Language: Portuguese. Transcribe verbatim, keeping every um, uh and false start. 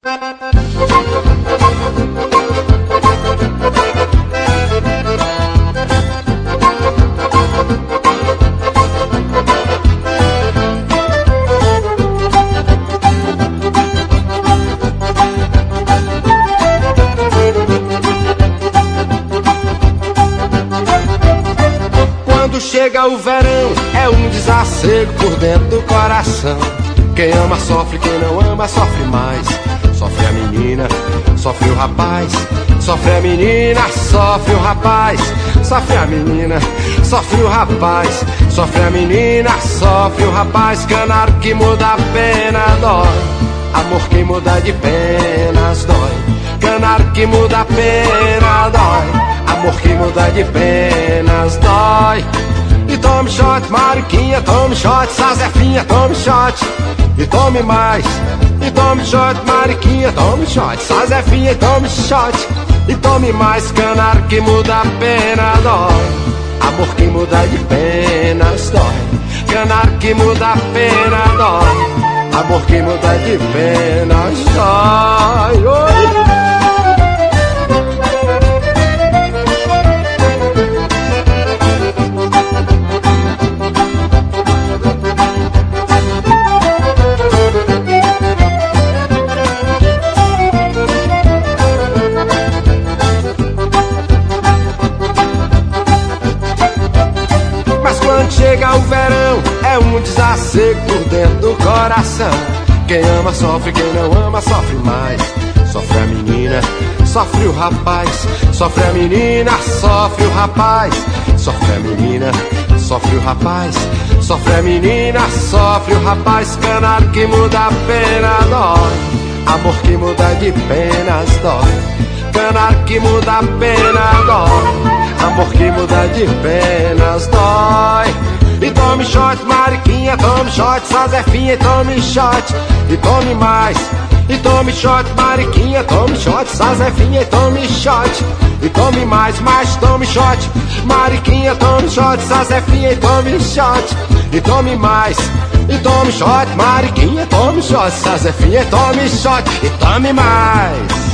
Quando chega o verão, é um desassossego por dentro do coração. Quem ama sofre, quem não ama sofre mais. Sofre a menina, sofre o rapaz. Sofre a menina, sofre o rapaz. Sofre a menina, sofre o rapaz. Sofre a menina, sofre o rapaz. Canário que muda a pena dói. Amor que muda de penas dói. Canário que muda a pena dói. Amor que muda de penas dói. E tome shot, Mariquinha, tome shot. Sazefinha, tome shot. E tome mais. E tome shot, Mariquinha, tome shot. Sazefinha, tome shot. E tome mais. Canário que muda a pena dói. Amor que muda de penas dói. Canário que muda a pena dói. Amor que muda de penas dói. Oi. Chega o verão, é um desassossego por dentro do coração. Quem ama sofre, quem não ama sofre mais. Sofre a menina, sofre o rapaz. Sofre a menina, sofre o rapaz. Sofre a menina, sofre o rapaz. Sofre a menina, sofre o rapaz. Canário que muda a pena dói. Amor que muda de penas dói. Canário que muda a pena dói. Amor que muda de penas dói. E tome shot, Mariquinha, tome shot. Sazefinha, tome shot. E tome mais. E tome shot, Mariquinha, tome shot. Sazefinha, tome shot. E tome mais, mais, tome shot. Mariquinha, tome shot. Sazefinha, tome shot. E tome mais. E tome shot, Mariquinha, tome shot. Sazefinha, tome shot. E tome mais.